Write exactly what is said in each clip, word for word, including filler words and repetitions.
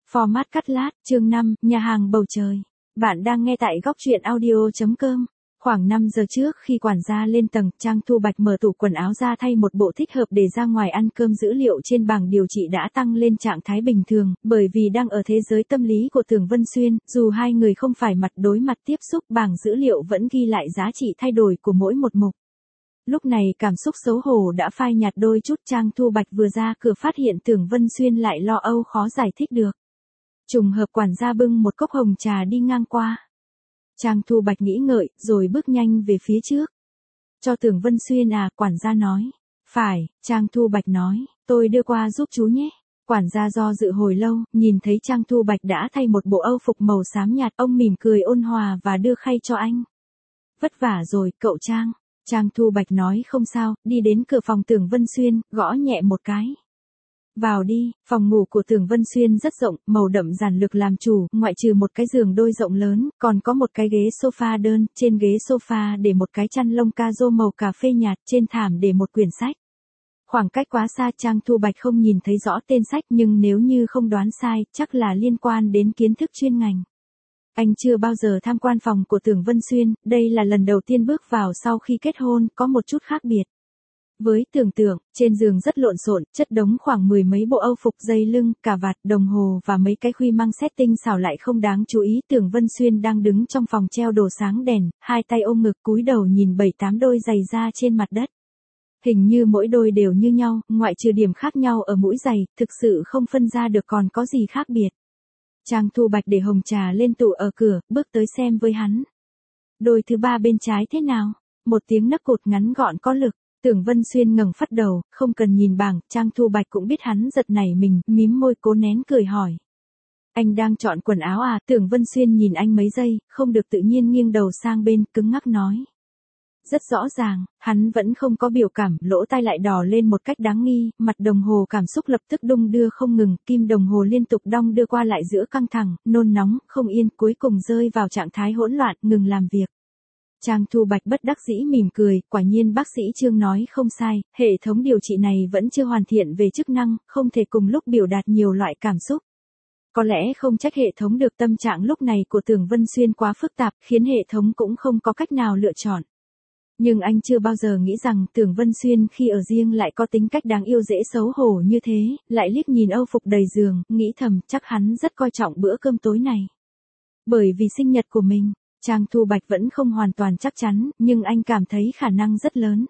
Format cắt lát, chương năm, nhà hàng bầu trời. Bạn đang nghe tại góc truyện audio chấm com. Khoảng năm giờ trước khi quản gia lên tầng, Trang Thu Bạch mở tủ quần áo ra thay một bộ thích hợp để ra ngoài ăn cơm. Dữ liệu trên bảng điều trị đã tăng lên trạng thái bình thường, bởi vì đang ở thế giới tâm lý của Tưởng Vân Xuyên, dù hai người không phải mặt đối mặt tiếp xúc, bảng dữ liệu vẫn ghi lại giá trị thay đổi của mỗi một mục. Lúc này cảm xúc xấu hổ đã phai nhạt đôi chút. Trang Thu Bạch vừa ra cửa phát hiện Tưởng Vân Xuyên lại lo âu khó giải thích được. Trùng hợp quản gia bưng một cốc hồng trà đi ngang qua. Trang Thu Bạch nghĩ ngợi, rồi bước nhanh về phía trước. Cho Tưởng Vân Xuyên à, quản gia nói. Phải, Trang Thu Bạch nói, tôi đưa qua giúp chú nhé. Quản gia do dự hồi lâu, nhìn thấy Trang Thu Bạch đã thay một bộ âu phục màu xám nhạt, ông mỉm cười ôn hòa và đưa khay cho anh. Vất vả rồi, cậu Trang. Trang Thu Bạch nói không sao, đi đến cửa phòng Tưởng Vân Xuyên, gõ nhẹ một cái. Vào đi. Phòng ngủ của Tưởng Vân Xuyên rất rộng, màu đậm giản lược làm chủ, ngoại trừ một cái giường đôi rộng lớn, còn có một cái ghế sofa đơn, trên ghế sofa để một cái chăn lông ca rô màu cà phê nhạt, trên thảm để một quyển sách. Khoảng cách quá xa, Trang Thu Bạch không nhìn thấy rõ tên sách, nhưng nếu như không đoán sai, chắc là liên quan đến kiến thức chuyên ngành. Anh chưa bao giờ tham quan phòng của Tưởng Vân Xuyên, đây là lần đầu tiên bước vào sau khi kết hôn, có một chút khác biệt. Với tưởng tượng, trên giường rất lộn xộn, chất đống khoảng mười mấy bộ âu phục, dây lưng, cà vạt, đồng hồ và mấy cái khuy măng set tinh xảo lại không đáng chú ý. Tưởng Vân Xuyên đang đứng trong phòng treo đồ sáng đèn, hai tay ôm ngực cúi đầu nhìn bảy tám đôi giày da trên mặt đất. Hình như mỗi đôi đều như nhau, ngoại trừ điểm khác nhau ở mũi giày, thực sự không phân ra được còn có gì khác biệt. Trang Thu Bạch để hồng trà lên tủ ở cửa, bước tới xem với hắn. Đôi thứ ba bên trái thế nào? Một tiếng nấc cụt ngắn gọn có lực. Tưởng Vân Xuyên ngẩng phát đầu, không cần nhìn bảng, Trang Thu Bạch cũng biết hắn giật nảy mình, mím môi cố nén cười hỏi. Anh đang chọn quần áo à? Tưởng Vân Xuyên nhìn anh mấy giây, không được tự nhiên nghiêng đầu sang bên, cứng ngắc nói. Rất rõ ràng, hắn vẫn không có biểu cảm, lỗ tai lại đỏ lên một cách đáng nghi, mặt đồng hồ cảm xúc lập tức đung đưa không ngừng, kim đồng hồ liên tục đong đưa qua lại giữa căng thẳng, nôn nóng, không yên, cuối cùng rơi vào trạng thái hỗn loạn, ngừng làm việc. Trang Thu Bạch bất đắc dĩ mỉm cười, quả nhiên bác sĩ Trương nói không sai, hệ thống điều trị này vẫn chưa hoàn thiện về chức năng, không thể cùng lúc biểu đạt nhiều loại cảm xúc. Có lẽ không trách hệ thống được, tâm trạng lúc này của Tưởng Vân Xuyên quá phức tạp, khiến hệ thống cũng không có cách nào lựa chọn. Nhưng anh chưa bao giờ nghĩ rằng Tưởng Vân Xuyên khi ở riêng lại có tính cách đáng yêu dễ xấu hổ như thế, lại liếc nhìn âu phục đầy giường, nghĩ thầm chắc hắn rất coi trọng bữa cơm tối này. Bởi vì sinh nhật của mình. Trang Thu Bạch vẫn không hoàn toàn chắc chắn, nhưng anh cảm thấy khả năng rất lớn.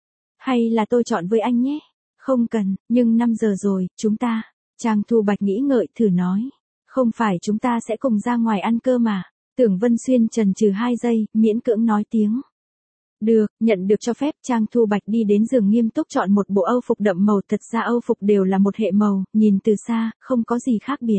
Hay là tôi chọn với anh nhé? Không cần, nhưng năm giờ rồi, chúng ta. Trang Thu Bạch nghĩ ngợi thử nói. Không phải chúng ta sẽ cùng ra ngoài ăn cơm mà. Tưởng Vân Xuyên chần chừ hai giây, miễn cưỡng nói tiếng. Được, nhận được cho phép. Trang Thu Bạch đi đến giường nghiêm túc chọn một bộ âu phục đậm màu, thật ra âu phục đều là một hệ màu, nhìn từ xa, không có gì khác biệt.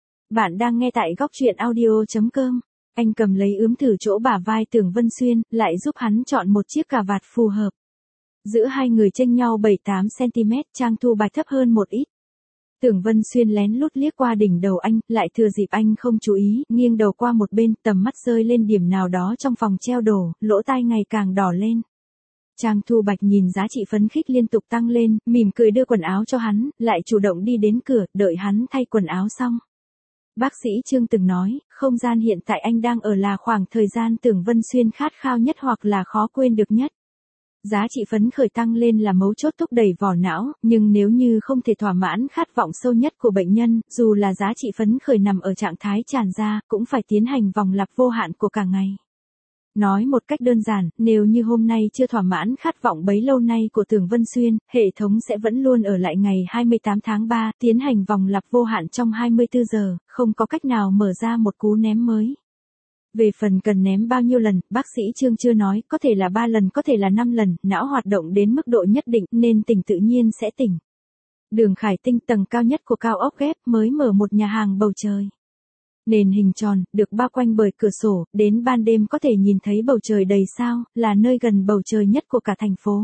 Bạn đang nghe tại góc truyện audio chấm com. Anh cầm lấy ướm thử chỗ bả vai Tưởng Vân Xuyên, lại giúp hắn chọn một chiếc cà vạt phù hợp. Giữa hai người chênh nhau bảy tám xăng-ti-mét, Trang Thu Bạch thấp hơn một ít. Tưởng Vân Xuyên lén lút liếc qua đỉnh đầu anh, lại thừa dịp anh không chú ý, nghiêng đầu qua một bên, tầm mắt rơi lên điểm nào đó trong phòng treo đồ, lỗ tai ngày càng đỏ lên. Trang Thu Bạch nhìn giá trị phấn khích liên tục tăng lên, mỉm cười đưa quần áo cho hắn, lại chủ động đi đến cửa, đợi hắn thay quần áo xong. Bác sĩ Trương từng nói, không gian hiện tại anh đang ở là khoảng thời gian Tưởng Vân Xuyên khát khao nhất hoặc là khó quên được nhất. Giá trị phấn khởi tăng lên là mấu chốt thúc đẩy vỏ não, nhưng nếu như không thể thỏa mãn khát vọng sâu nhất của bệnh nhân, dù là giá trị phấn khởi nằm ở trạng thái tràn ra, cũng phải tiến hành vòng lặp vô hạn của cả ngày. Nói một cách đơn giản, nếu như hôm nay chưa thỏa mãn khát vọng bấy lâu nay của Tưởng Vân Xuyên, hệ thống sẽ vẫn luôn ở lại ngày hai mươi tám tháng ba, tiến hành vòng lặp vô hạn trong hai mươi tư giờ, không có cách nào mở ra một cú ném mới. Về phần cần ném bao nhiêu lần, bác sĩ Trương chưa nói, có thể là ba lần, có thể là năm lần, não hoạt động đến mức độ nhất định, nên tỉnh tự nhiên sẽ tỉnh. Đường Khải Tinh, tầng cao nhất của cao ốc ghép, mới mở một nhà hàng bầu trời. Nền hình tròn, được bao quanh bởi cửa sổ, đến ban đêm có thể nhìn thấy bầu trời đầy sao, là nơi gần bầu trời nhất của cả thành phố.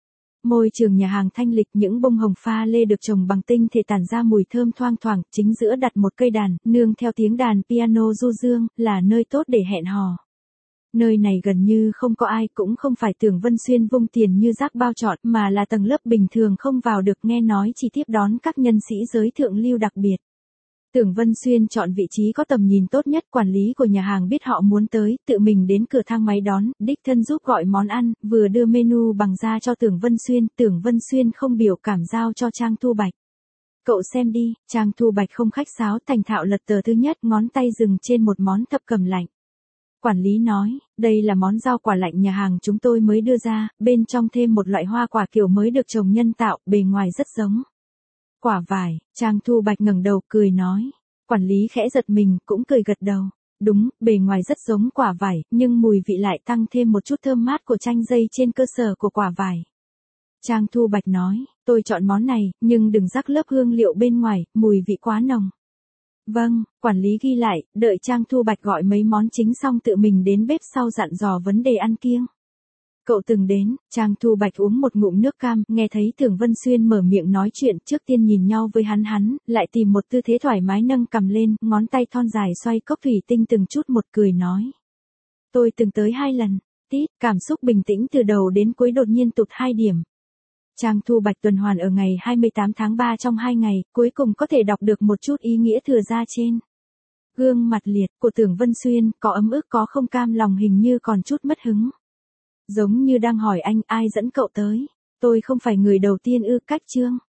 Môi trường nhà hàng thanh lịch, những bông hồng pha lê được trồng bằng tinh thể tản ra mùi thơm thoang thoảng, chính giữa đặt một cây đàn, nương theo tiếng đàn piano du dương, là nơi tốt để hẹn hò. Nơi này gần như không có ai, cũng không phải Tưởng Vân Xuyên vung tiền như rác bao trọn, mà là tầng lớp bình thường không vào được, nghe nói chỉ tiếp đón các nhân sĩ giới thượng lưu đặc biệt. Tưởng Vân Xuyên chọn vị trí có tầm nhìn tốt nhất, quản lý của nhà hàng biết họ muốn tới, tự mình đến cửa thang máy đón, đích thân giúp gọi món ăn, vừa đưa menu bằng ra cho Tưởng Vân Xuyên, Tưởng Vân Xuyên không biểu cảm giao cho Trang Thu Bạch. Cậu xem đi, Trang Thu Bạch không khách sáo, thành thạo lật tờ thứ nhất, ngón tay dừng trên một món thập cẩm lạnh. Quản lý nói, đây là món rau quả lạnh nhà hàng chúng tôi mới đưa ra, bên trong thêm một loại hoa quả kiểu mới được trồng nhân tạo, bề ngoài rất giống quả vải. Trang Thu Bạch ngẩng đầu cười nói. Quản lý khẽ giật mình, cũng cười gật đầu. Đúng, bề ngoài rất giống quả vải, nhưng mùi vị lại tăng thêm một chút thơm mát của chanh dây trên cơ sở của quả vải. Trang Thu Bạch nói, tôi chọn món này, nhưng đừng rắc lớp hương liệu bên ngoài, mùi vị quá nồng. Vâng, quản lý ghi lại, đợi Trang Thu Bạch gọi mấy món chính xong tự mình đến bếp sau dặn dò vấn đề ăn kiêng. Cậu từng đến, Trang Thu Bạch uống một ngụm nước cam, nghe thấy Tưởng Vân Xuyên mở miệng nói chuyện, trước tiên nhìn nhau với hắn hắn, lại tìm một tư thế thoải mái nâng cằm lên, ngón tay thon dài xoay cốc thủy tinh từng chút một cười nói. Tôi từng tới hai lần, tít, cảm xúc bình tĩnh từ đầu đến cuối đột nhiên tụt hai điểm. Trang Thu Bạch tuần hoàn ở ngày hai mươi tám tháng ba trong hai ngày, cuối cùng có thể đọc được một chút ý nghĩa thừa ra trên. Gương mặt liệt của Tưởng Vân Xuyên, có ấm ức có không cam lòng, hình như còn chút mất hứng. Giống như đang hỏi anh ai dẫn cậu tới. Tôi không phải người đầu tiên ư, cách chương.